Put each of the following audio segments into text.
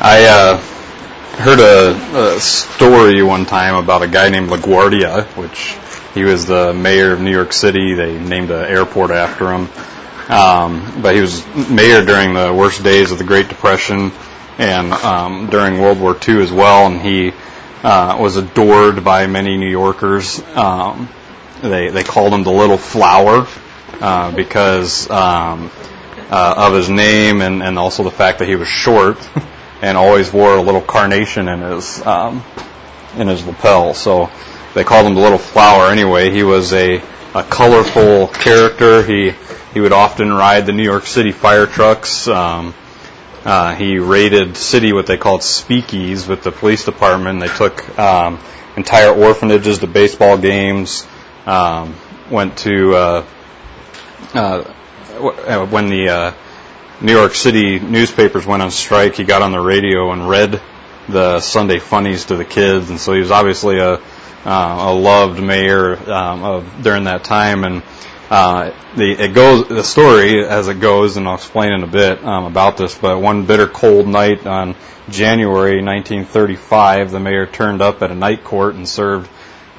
I heard a story one time about a guy named LaGuardia, which he was the mayor of New York City. They named an airport after him. But he was mayor during the worst days of the Great Depression and during World War II as well, and he was adored by many New Yorkers. They called him the Little Flower because of his name and also the fact that he was short and always wore a little carnation in his lapel. So they called him the Little Flower anyway. He was a colorful character. He would often ride the New York City fire trucks. He raided city, what they called speakeasies, with the police department. They took entire orphanages to baseball games. Went to when the New York City newspapers went on strike, he got on the radio and read the Sunday funnies to the kids, and so he was obviously a loved mayor during that time. And the story as it goes, and I'll explain in a bit about this. But one bitter cold night on January 1935, the mayor turned up at a night court and served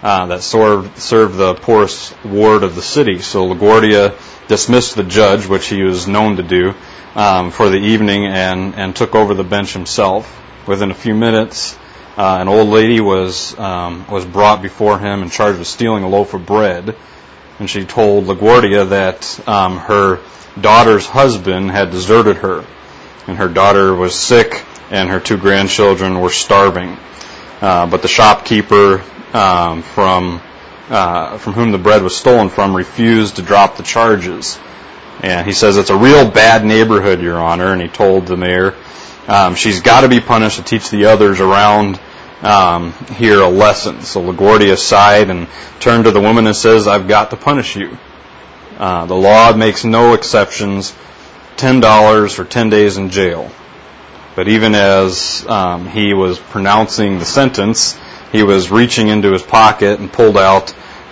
the poorest ward of the city. So LaGuardia dismissed the judge, which he was known to do, for the evening, and took over the bench himself. Within a few minutes, an old lady was brought before him and charged with stealing a loaf of bread. And she told LaGuardia that her daughter's husband had deserted her, and her daughter was sick, and her two grandchildren were starving. But the shopkeeper from whom the bread was stolen from refused to drop the charges. And he says, "It's a real bad neighborhood, Your Honor." And he told the mayor, "She's got to be punished to teach the others around here a lesson." So LaGuardia sighed and turned to the woman and says, "I've got to punish you. The law makes no exceptions. $10 for 10 days in jail." But even as he was pronouncing the sentence, he was reaching into his pocket and pulled out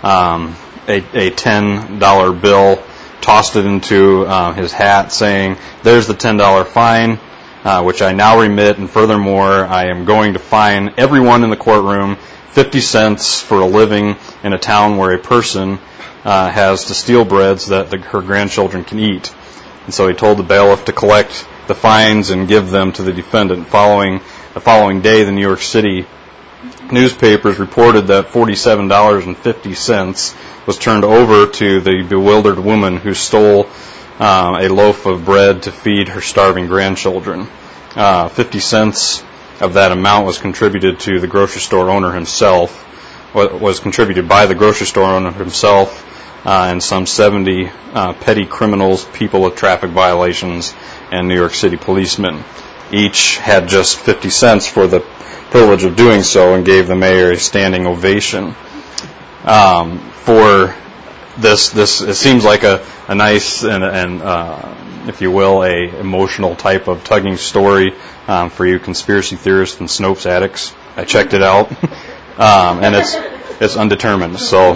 a $10 bill, tossed it into his hat, saying, "There's the $10 fine, which I now remit, and furthermore, I am going to fine everyone in the courtroom 50 cents for a living in a town where a person has to steal bread so that her grandchildren can eat." And so he told the bailiff to collect the fines and give them to the defendant. The following day, the New York City newspapers reported that $47.50 was turned over to the bewildered woman who stole a loaf of bread to feed her starving grandchildren. 50 cents of that amount was contributed to the grocery store owner himself, was contributed by the grocery store owner himself, and some 70 petty criminals, people with traffic violations, and New York City policemen. Each had just 50 cents for the privilege of doing so, and gave the mayor a standing ovation. For this it seems like a nice and if you will, a emotional type of tugging story for you conspiracy theorists and Snopes addicts. I checked it out, and it's undetermined. So,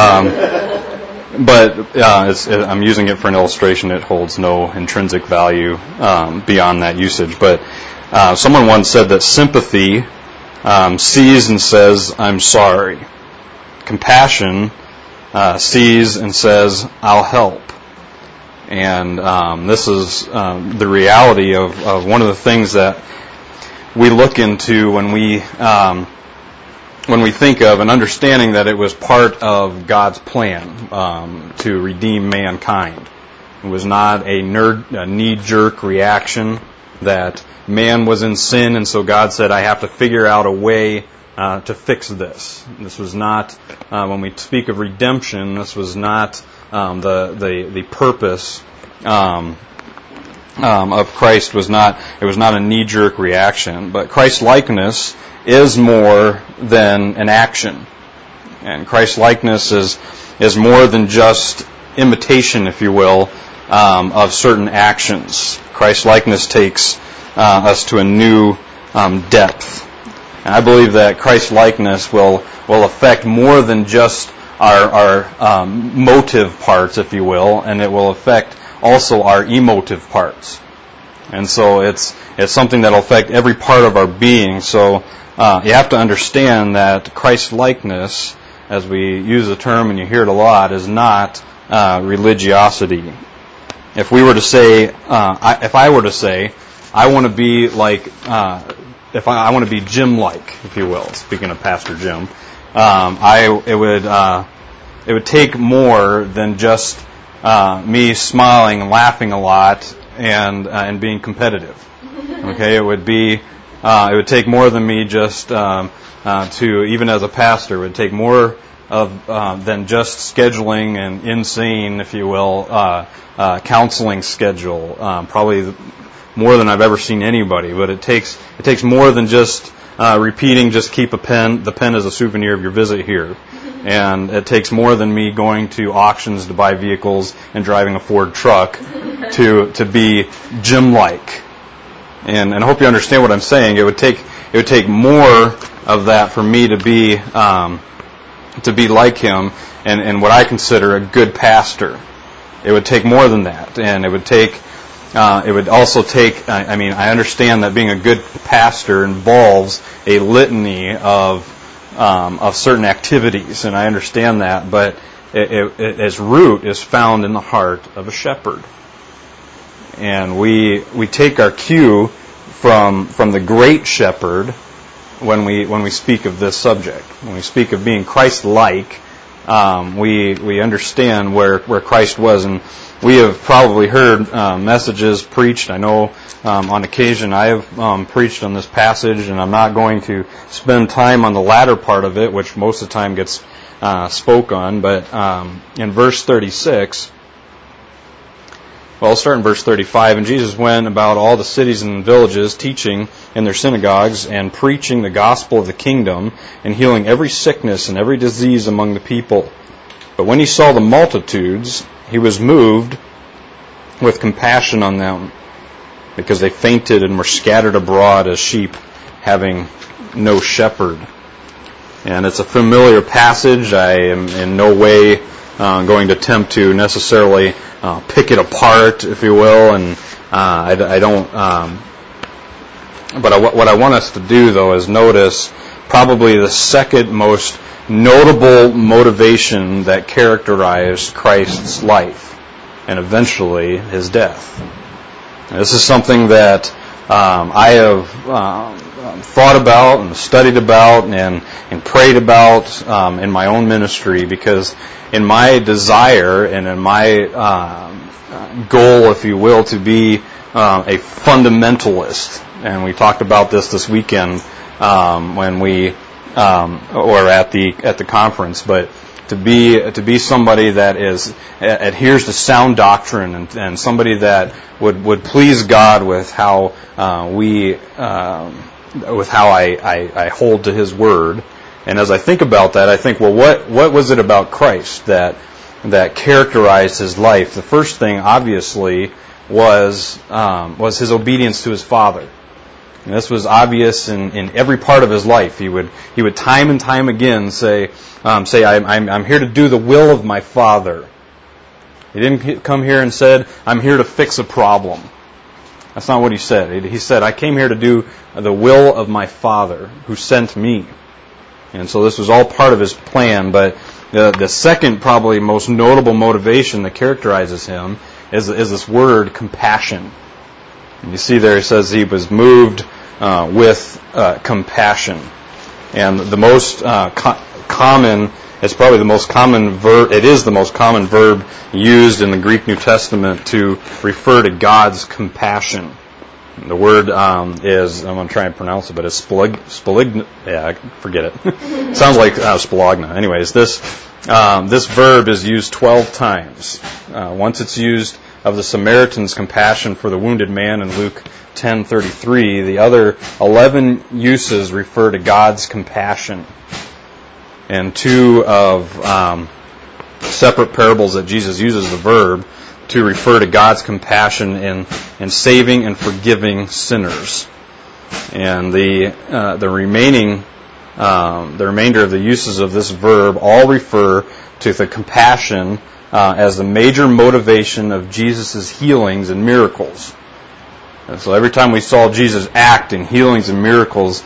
but I'm using it for an illustration. It holds no intrinsic value beyond that usage. But someone once said that sympathy sees and says, "I'm sorry." Compassion sees and says, "I'll help." And this is the reality of one of the things that we look into when we think of an understanding that it was part of God's plan to redeem mankind. It was not a knee-jerk reaction that man was in sin, and so God said, "I have to figure out a way to fix this." This was not, when we speak of redemption, this was not the purpose of Christ. It was not a knee-jerk reaction. But Christ-likeness is more than an action, and Christ-likeness is more than just imitation, if you will, of certain actions. Christ-likeness takes us to a new depth. And I believe that Christ-likeness will affect more than just our motive parts, if you will, and it will affect also our emotive parts. And so it's something that will affect every part of our being. So you have to understand that Christ-likeness, as we use the term and you hear it a lot, is not religiosity. If we were to say, if I were to say, I want to be like, if I want to be Jim-like, if you will, speaking of Pastor Jim, it would take more than just me smiling and laughing a lot and being competitive. Okay, it would take more than me just to, even as a pastor, it would take more of than just scheduling an insane, if you will, counseling schedule. Probably more than I've ever seen anybody. But it takes more than just repeating, just keep a pen. The pen is a souvenir of your visit here. And it takes more than me going to auctions to buy vehicles and driving a Ford truck to be Jim-like. And I hope you understand what I'm saying. It would take more of that for me to be like him and what I consider a good pastor. It would take more than that, and it would also take. I understand that being a good pastor involves a litany of certain activities, and I understand that, but its root is found in the heart of a shepherd. And we take our cue from the great shepherd when we speak of this subject. When we speak of being Christ-like, we understand where Christ was. And we have probably heard messages preached. I know on occasion I have preached on this passage, and I'm not going to spend time on the latter part of it, which most of the time gets spoke on. But in verse 36, well, I'll start in verse 35. And Jesus went about all the cities and villages, teaching in their synagogues and preaching the gospel of the kingdom and healing every sickness and every disease among the people. But when he saw the multitudes, he was moved with compassion on them, because they fainted and were scattered abroad as sheep having no shepherd. And it's a familiar passage. I am in no way going to attempt to necessarily pick it apart, if you will, and I don't. But what I want us to do, though, is notice probably the second most notable motivation that characterized Christ's life, and eventually his death. And this is something that I have thought about and studied about and prayed about in my own ministry, because in my desire and in my goal, if you will, to be a fundamentalist, and we talked about this weekend when we or at the conference, but to be somebody that adheres to sound doctrine and somebody that would please God with how I hold to His Word. And as I think about that, I think, well, what was it about Christ that characterized His life? The first thing, obviously, was His obedience to His Father. And this was obvious in every part of His life. He would time and time again say, I'm here to do the will of my Father. He didn't come here and said, I'm here to fix a problem. That's not what He said. He said, I came here to do the will of my Father who sent me. And so this was all part of His plan. But the second, probably most notable motivation that characterizes Him is this word, compassion. And you see there, it says He was moved with compassion. And the most common, it's probably the most common verb, it is the most common verb used in the Greek New Testament to refer to God's compassion. The word is, I'm going to try and pronounce it, but it's spoligna. Yeah, forget it. Sounds like spolagna. Anyways, this verb is used 12 times. Once it's used of the Samaritan's compassion for the wounded man in Luke 10:33. The other 11 uses refer to God's compassion. And two of separate parables that Jesus uses the verb to refer to God's compassion in saving and forgiving sinners. And the remainder of the uses of this verb all refer to the compassion as the major motivation of Jesus' healings and miracles. And so every time we saw Jesus act in healings and miracles,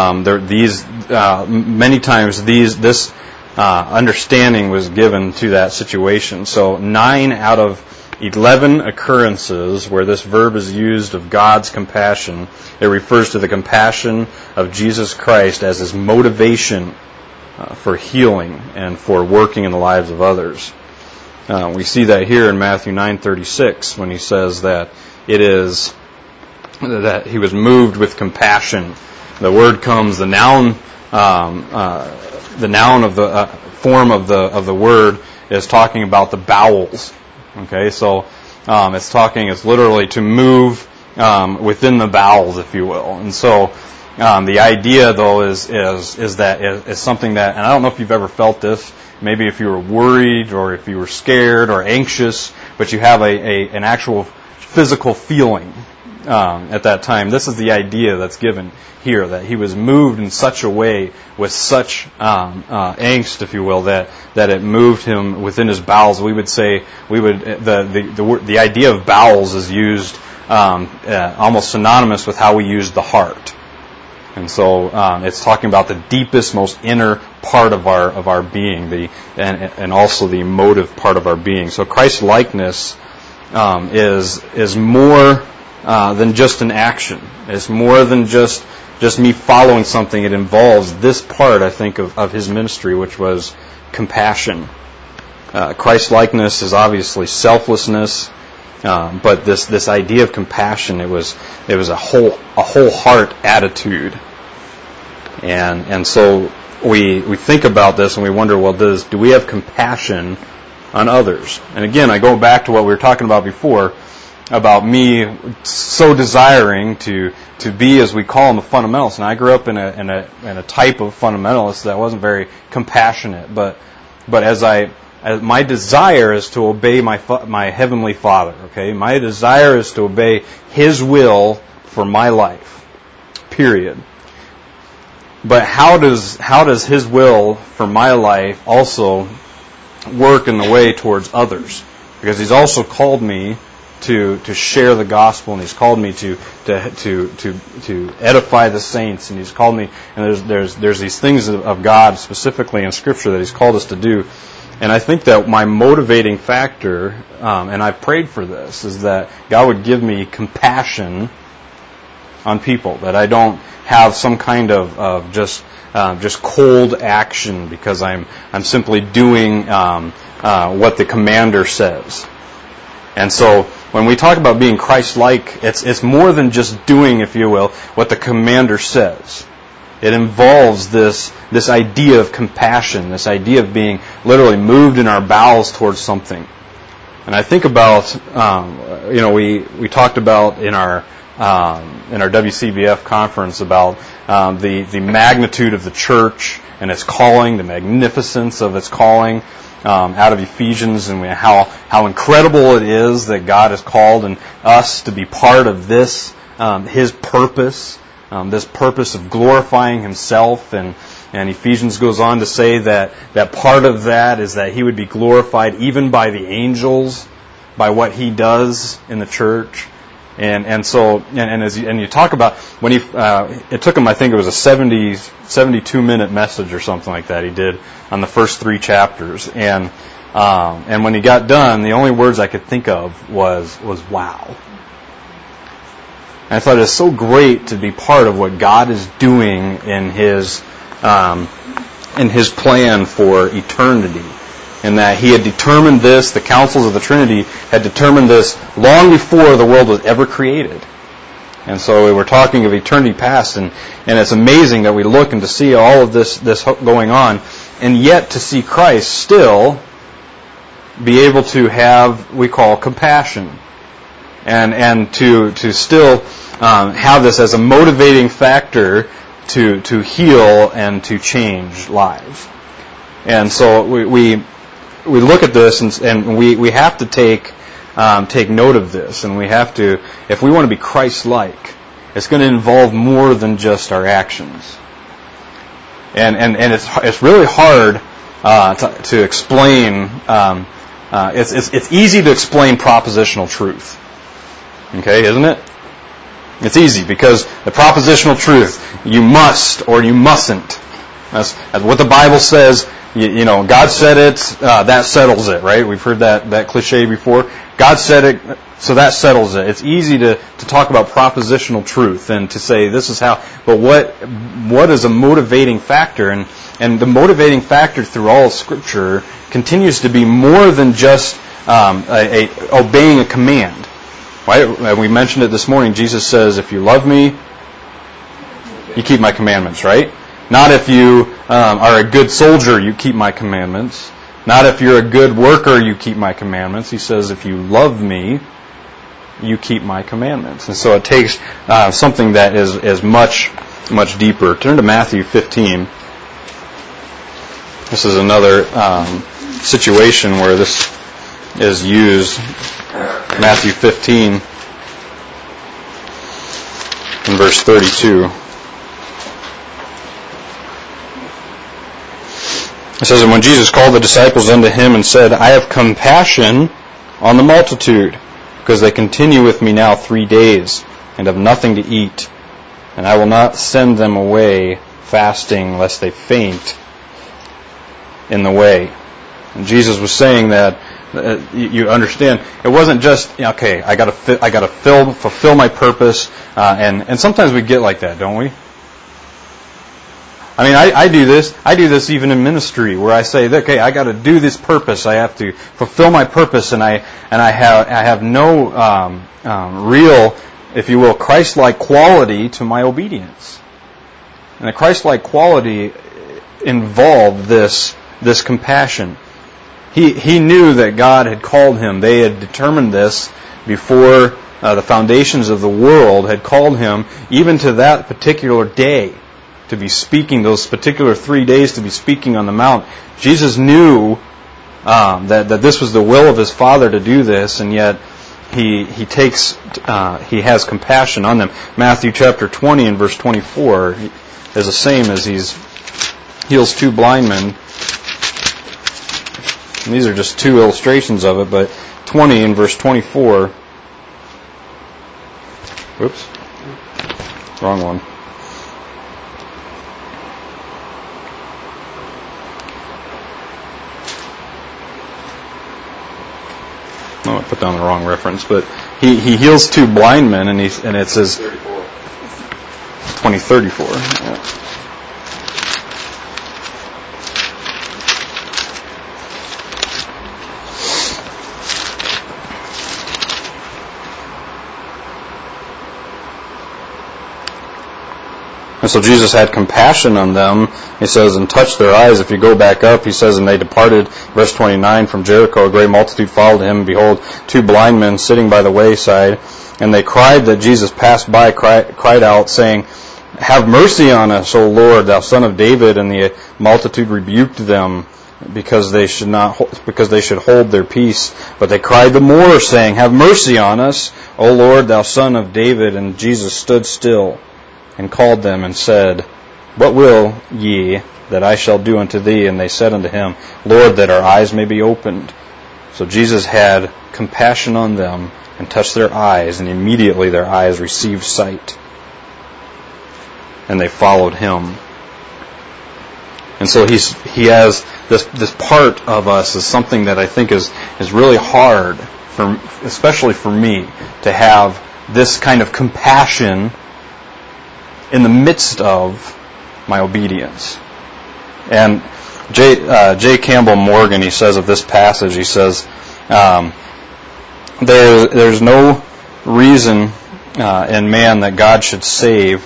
many times this understanding was given to that situation. So 9 out of 11 occurrences where this verb is used of God's compassion, it refers to the compassion of Jesus Christ as his motivation for healing and for working in the lives of others. We see that here in Matthew 9:36 when he says that that he was moved with compassion. The word comes, the noun of the form of the word is talking about the bowels. Okay, so it's literally to move within the bowels, if you will. And so the idea, though, is something that, and I don't know if you've ever felt this. Maybe if you were worried or if you were scared or anxious, but you have an actual physical feeling at that time. This is the idea that's given here, that he was moved in such a way with such angst, if you will, that it moved him within his bowels. The idea of bowels is used almost synonymous with how we use the heart. And so it's talking about the deepest, most inner part of our being, and also the emotive part of our being. So Christ likeness is more than just an action. It's more than just me following something. It involves this part, I think, of his ministry, which was compassion. Christ likeness is obviously selflessness, but this idea of compassion, it was a whole heart attitude. And so we think about this and we wonder, well, do we have compassion on others? And again, I go back to what we were talking about before, about me so desiring to be, as we call them, a fundamentalist. And I grew up in a type of fundamentalist that wasn't very compassionate, but as my desire is to obey my Heavenly Father. Okay, my desire is to obey His will for my life. Period. But how does His will for my life also work in the way towards others? Because He's also called me to share the gospel, and He's called me to edify the saints, and He's called me, and there's these things of God specifically in Scripture that He's called us to do. And I think that my motivating factor, and I've prayed for this, is that God would give me compassion on people, that I don't have some kind of just cold action because I'm simply doing what the commander says. And so when we talk about being Christ-like, it's more than just doing, if you will, what the commander says. It involves this idea of compassion, this idea of being literally moved in our bowels towards something. And I think about, we talked about in our WCBF conference about the magnitude of the church and its calling, the magnificence of its calling out of Ephesians, and how incredible it is that God has called us to be part of this, His purpose. This purpose of glorifying Himself, and Ephesians goes on to say that part of that is that He would be glorified even by the angels, by what He does in the church, and as you talk about when it took him, I think it was a 72-minute message or something like that he did on the first 3 chapters, and when he got done, the only words I could think of was wow. And I thought it's so great to be part of what God is doing in His plan for eternity, and that He had determined this. The councils of the Trinity had determined this long before the world was ever created. And so we were talking of eternity past, and it's amazing that we look and to see all of this going on, and yet to see Christ still be able to have, we call, compassion. And to still have this as a motivating factor to heal and to change lives. And so we look at this and we have to take note of this, and we have to, if we want to be Christ-like, it's going to involve more than just our actions. And it's really hard to explain. It's easy to explain propositional truth. Okay, isn't it? It's easy because the propositional truth, you must or you mustn't. That's what the Bible says. You know, God said it, that settles it, right? We've heard that cliche before. God said it, so that settles it. It's easy to talk about propositional truth and to say this is how, but what is a motivating factor? And the motivating factor through all of Scripture continues to be more than just obeying a command. Right? We mentioned it this morning. Jesus says, if you love me, you keep my commandments, right? Not if you are a good soldier, you keep my commandments. Not if you're a good worker, you keep my commandments. He says, if you love me, you keep my commandments. And so it takes something that is much, much deeper. Turn to Matthew 15. This is another situation where this is used. Matthew 15 in verse 32. It says, and when Jesus called the disciples unto him and said, I have compassion on the multitude, because they continue with me now 3 days, and have nothing to eat, and I will not send them away fasting, lest they faint in the way. And Jesus was saying that you understand, it wasn't just, okay, I got to fulfill my purpose, and sometimes we get like that, don't we? I mean, I do this even in ministry, where I say, okay, I got to do this purpose. I have to fulfill my purpose, and I have no real, if you will, Christ-like quality to my obedience. And the Christ-like quality involved this compassion. He knew that God had called him. They had determined this before the foundations of the world had called him, even to that particular day, to be speaking, those particular 3 days to be speaking on the Mount. Jesus knew that this was the will of his Father to do this, and yet he has compassion on them. Matthew chapter 20 and verse 24 is the same as he heals 2 blind men. And these are just 2 illustrations of it, but 20 and verse 24. Whoops. Wrong one. No, I put down the wrong reference, but he heals 2 blind men, and it says 20:34. Yeah. And so Jesus had compassion on them, he says, and touched their eyes. If you go back up, he says, and they departed, verse 29, from Jericho. A great multitude followed him, and behold, 2 blind men sitting by the wayside. And they cried that Jesus passed by, cried out, saying, have mercy on us, O Lord, thou Son of David. And the multitude rebuked them, because they should hold their peace. But they cried the more, saying, have mercy on us, O Lord, thou Son of David. And Jesus stood still, and called them, and said, what will ye that I shall do unto thee? And they said unto him, Lord, that our eyes may be opened. So Jesus had compassion on them, and touched their eyes, and immediately their eyes received sight. And they followed him. And so he has this part of us is something that I think is really hard, especially for me, to have this kind of compassion in the midst of my obedience. And J. Campbell Morgan, he says of this passage, he says, there's no reason in man that God should save.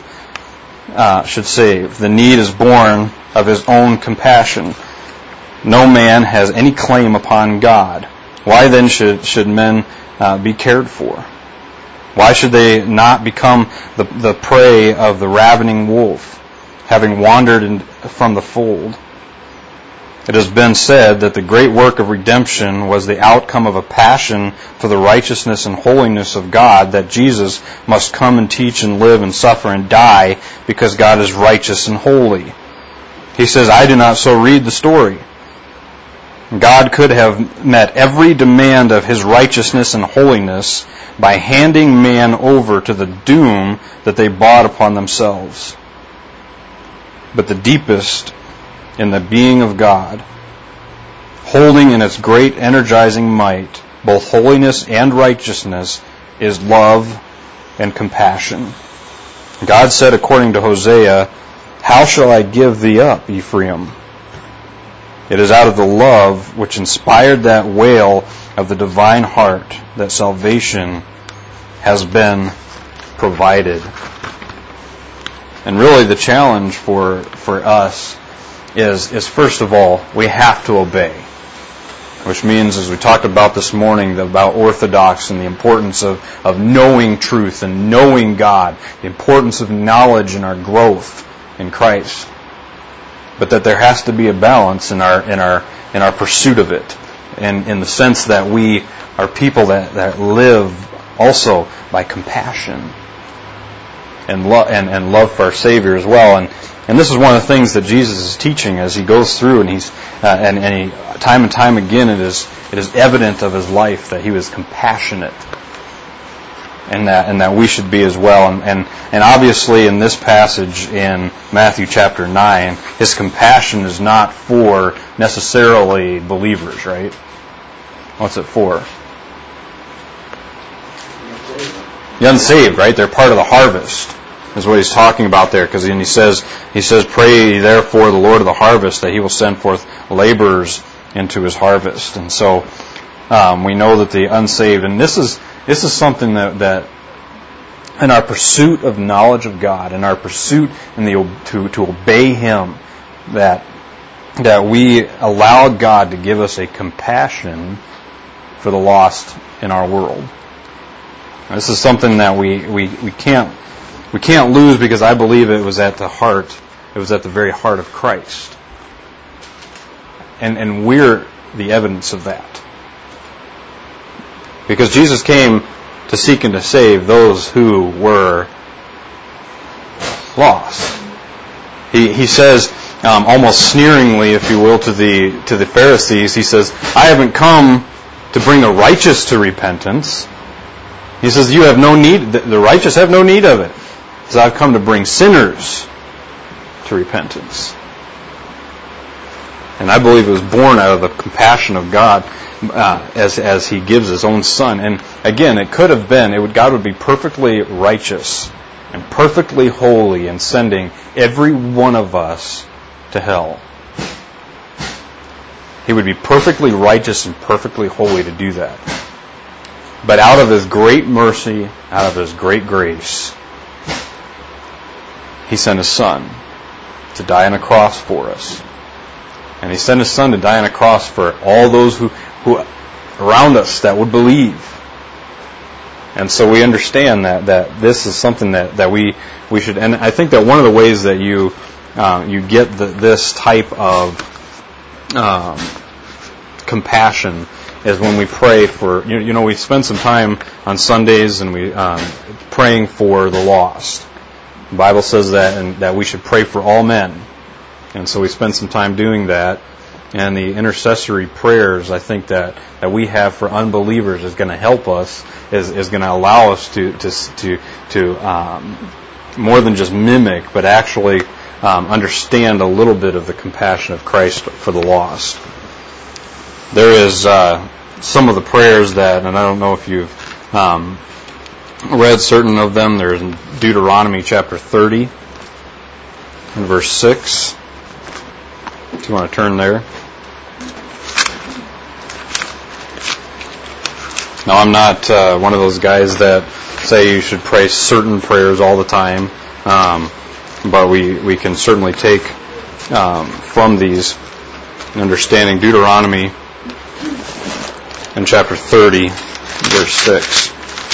The need is born of his own compassion. No man has any claim upon God. Why then should men be cared for? Why should they not become the prey of the ravening wolf, having wandered from the fold? It has been said that the great work of redemption was the outcome of a passion for the righteousness and holiness of God, that Jesus must come and teach and live and suffer and die because God is righteous and holy. He says, I do not so read the story. God could have met every demand of His righteousness and holiness by handing man over to the doom that they brought upon themselves. But the deepest in the being of God, holding in its great energizing might both holiness and righteousness, is love and compassion. God said according to Hosea, "How shall I give thee up, Ephraim?" It is out of the love which inspired that wail of the divine heart that salvation has been provided. And really the challenge for us is first of all, we have to obey. Which means, as we talked about this morning, about orthodox and the importance of knowing truth and knowing God, the importance of knowledge and our growth in Christ. But that there has to be a balance in our pursuit of it, and in the sense that we are people that live also by compassion and love for our Savior as well. And this is one of the things that Jesus is teaching as He goes through, and He's and He time and time again it is evident of His life that He was compassionate, and that we should be as well. And obviously in this passage in Matthew chapter 9, His compassion is not for necessarily believers, right? What's it for? The unsaved, right? They're part of the harvest, is what He's talking about there. Because He says, "Pray therefore the Lord of the harvest that He will send forth laborers into His harvest." And so we know that the unsaved, and this is something that in our pursuit of knowledge of God, in our pursuit to obey Him, that we allow God to give us a compassion for the lost in our world. This is something that we can't lose, because I believe it was at the very heart of Christ. And we're the evidence of that. Because Jesus came to seek and to save those who were lost. He says, almost sneeringly, if you will, to the Pharisees, He says, "I haven't come to bring the righteous to repentance." He says, "You have no need, the righteous have no need of it. He says, I've come to bring sinners to repentance." And I believe it was born out of the compassion of God as He gives His own Son. And again, it could have been, God would be perfectly righteous and perfectly holy in sending every one of us to hell. He would be perfectly righteous and perfectly holy to do that. But out of His great mercy, out of His great grace, He sent His Son to die on a cross for us. And He sent His Son to die on a cross for all those who around us that would believe. And so we understand that this is something that we should. And I think that one of the ways that you get this type of compassion is when we pray for, we spend some time on Sundays and we praying for the lost. The Bible says that, and that we should pray for all men. And so we spend some time doing that. And the intercessory prayers, I think that we have for unbelievers is going to help us, is going to allow us to more than just mimic, but actually understand a little bit of the compassion of Christ for the lost. There is some of the prayers that, and I don't know if you've read certain of them. There's in Deuteronomy chapter 30 and verse 6. If you want to turn there. Now, I'm not one of those guys that say you should pray certain prayers all the time, but we can certainly take from these understanding. Deuteronomy in chapter 30, verse 6.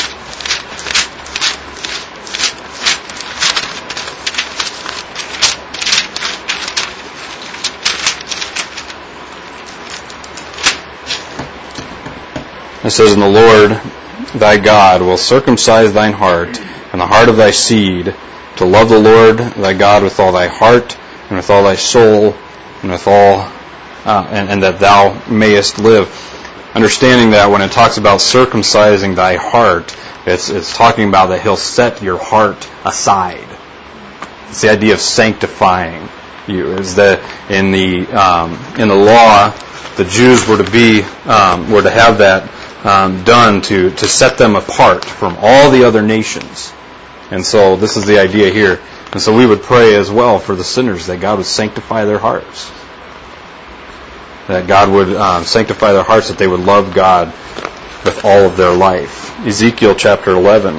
It says, "And the Lord thy God will circumcise thine heart and the heart of thy seed, to love the Lord thy God with all thy heart and with all thy soul and with all and that thou mayest live. Understanding that when it talks about circumcising thy heart, it's talking about that He'll set your heart aside. It's the idea of sanctifying you. Is that in the law, the Jews were to have that done to set them apart from all the other nations. And so this is the idea here. And so we would pray as well for the sinners that God would sanctify their hearts. That God would sanctify their hearts, that they would love God with all of their life. Ezekiel chapter 11.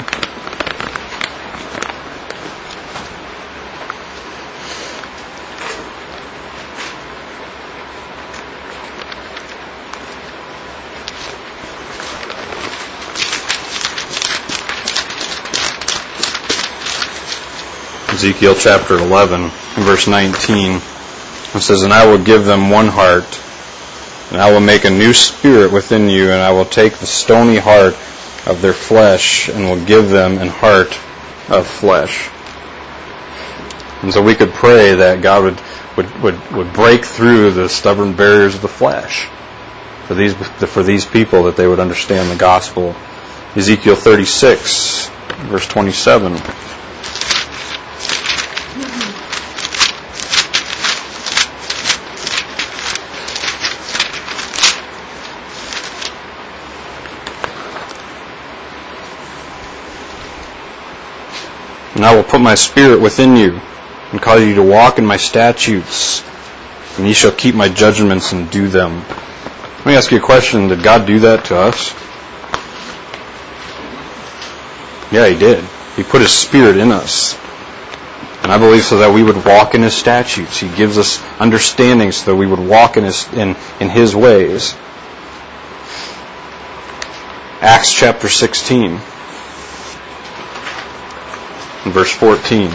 Ezekiel chapter 11, verse 19. It says, "And I will give them one heart, and I will make a new spirit within you, and I will take the stony heart of their flesh, and will give them an heart of flesh." And so we could pray that God would break through the stubborn barriers of the flesh for these people, that they would understand the gospel. Ezekiel 36, verse 27. "And I will put my spirit within you, and cause you to walk in my statutes, and ye shall keep my judgments and do them." Let me ask you a question. Did God do that to us? Yeah, He did. He put His Spirit in us. And I believe so that we would walk in His statutes. He gives us understanding so that we would walk in His ways. Acts chapter 16. Verse 14.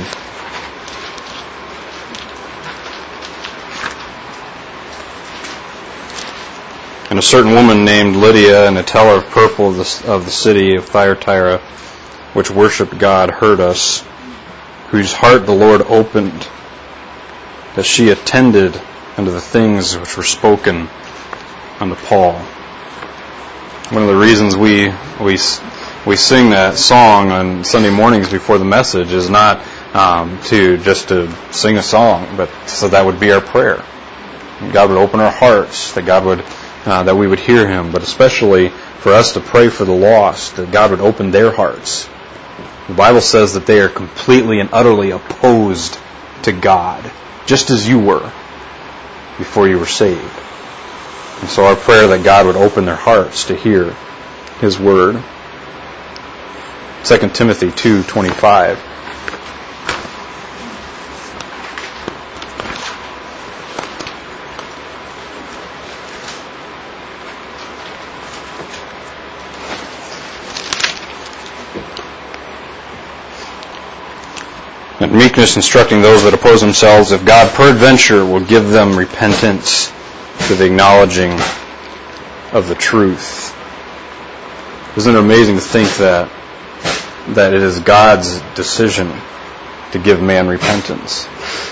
"And a certain woman named Lydia, and a teller of purple of the city of Thyatira, which worshipped God, heard us, whose heart the Lord opened, that she attended unto the things which were spoken unto Paul." One of the reasons we sing that song on Sunday mornings before the message is not to sing a song, but so that would be our prayer. God would open our hearts, that we would hear Him, but especially for us to pray for the lost, that God would open their hearts. The Bible says that they are completely and utterly opposed to God, just as you were before you were saved. And so our prayer that God would open their hearts to hear His Word. 2 Timothy 2:25. "And meekness instructing those that oppose themselves, if God peradventure will give them repentance to the acknowledging of the truth." Isn't it amazing to think that it is God's decision to give man repentance?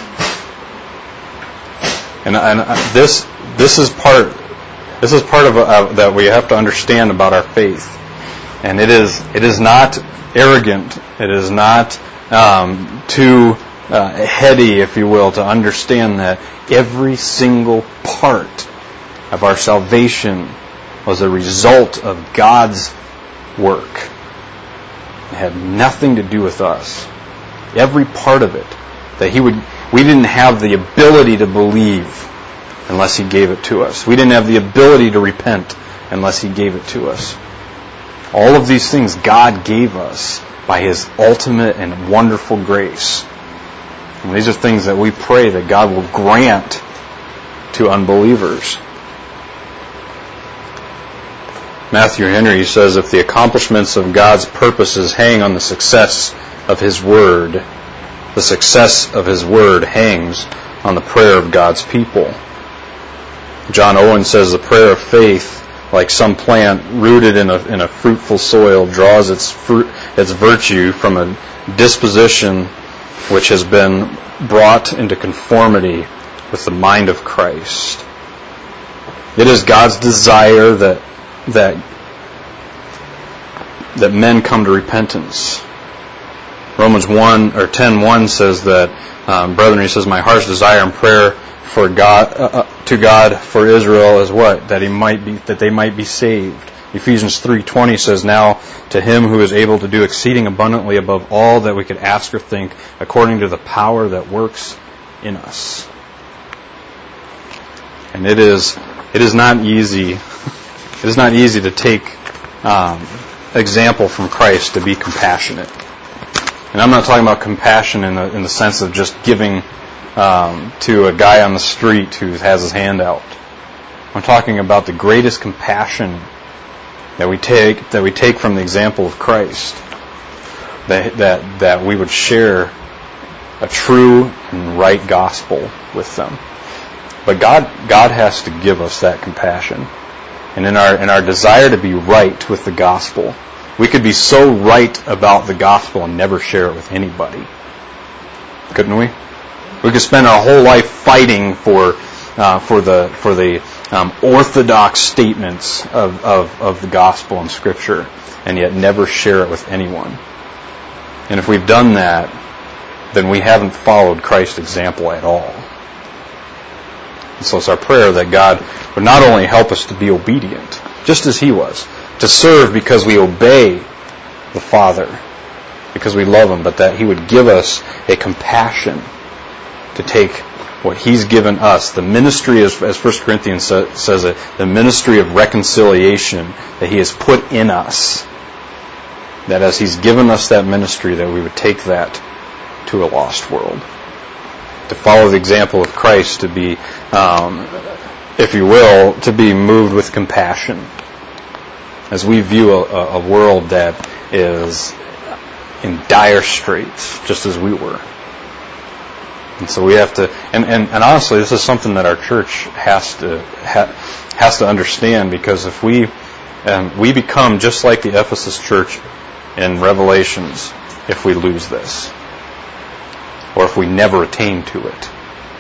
And this is part of that we have to understand about our faith. And it is not arrogant. It is not too heady, if you will, to understand that every single part of our salvation was a result of God's work. It had nothing to do with us. Every part of it. We didn't have the ability to believe unless He gave it to us. We didn't have the ability to repent unless He gave it to us. All of these things God gave us by His ultimate and wonderful grace. And these are things that we pray that God will grant to unbelievers. Matthew Henry says, "If the accomplishments of God's purposes hang on the success of His Word, the success of His Word hangs on the prayer of God's people." John Owen says, "The prayer of faith, like some plant rooted in a fruitful soil, draws its virtue from a disposition which has been brought into conformity with the mind of Christ." It is God's desire that men come to repentance. Romans 10:1 says that, brethren, he says, my heart's desire and prayer for God to God for Israel is what? That they might be saved. Ephesians 3:20 says, now to him who is able to do exceeding abundantly above all that we could ask or think, according to the power that works in us. And it is not easy. It is not easy to take example from Christ to be compassionate. And I'm not talking about compassion in the sense of just giving to a guy on the street who has his hand out. I'm talking about the greatest compassion that we take from the example of Christ. That we would share a true and right gospel with them. But God has to give us that compassion. And in our desire to be right with the gospel, we could be so right about the gospel and never share it with anybody. Couldn't we? We could spend our whole life fighting for the orthodox statements of the gospel and Scripture, and yet never share it with anyone. And if we've done that, then we haven't followed Christ's example at all. And so it's our prayer that God would not only help us to be obedient, just as He was, to serve because we obey the Father, because we love Him, but that He would give us a compassion to take what He's given us, the ministry, as 1 Corinthians says it, the ministry of reconciliation that He has put in us, that as He's given us that ministry, that we would take that to a lost world. To follow the example of Christ, to be, if you will, to be moved with compassion. As we view a world that is in dire straits, just as we were. And so we have to, and honestly, this is something that our church has to understand, because if we become just like the Ephesus church in Revelations if we lose this, or if we never attain to it.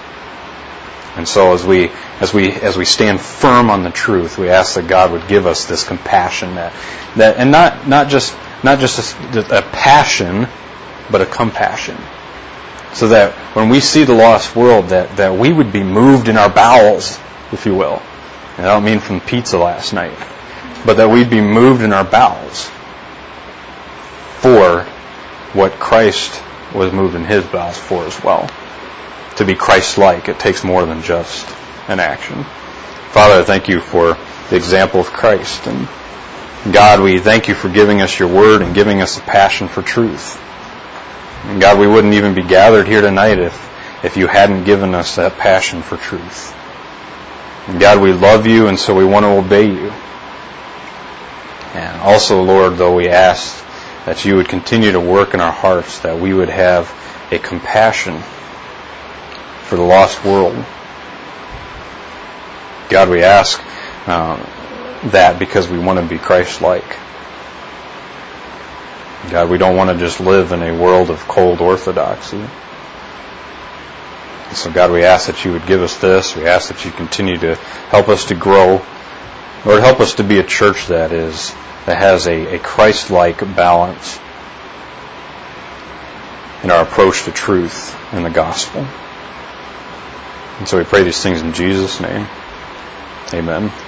And so as we stand firm on the truth, we ask that God would give us this compassion and not just a passion, but a compassion. So that when we see the lost world, that we would be moved in our bowels, if you will. And I don't mean from pizza last night, but that we'd be moved in our bowels for what Christ was moved in His bowels for as well. To be Christ-like, it takes more than just an action. Father, I thank You for the example of Christ. And God, we thank You for giving us Your word and giving us a passion for truth. And God, we wouldn't even be gathered here tonight if You hadn't given us that passion for truth. And God, we love You, and so we want to obey You. And also, Lord, though, we ask that You would continue to work in our hearts, that we would have a compassion for the lost world. God, we ask that because we want to be Christ-like. God, we don't want to just live in a world of cold orthodoxy. So God, we ask that You would give us this. We ask that You continue to help us to grow. Lord, help us to be a church that has a Christ-like balance in our approach to truth and the gospel. And so we pray these things in Jesus' name. Amen.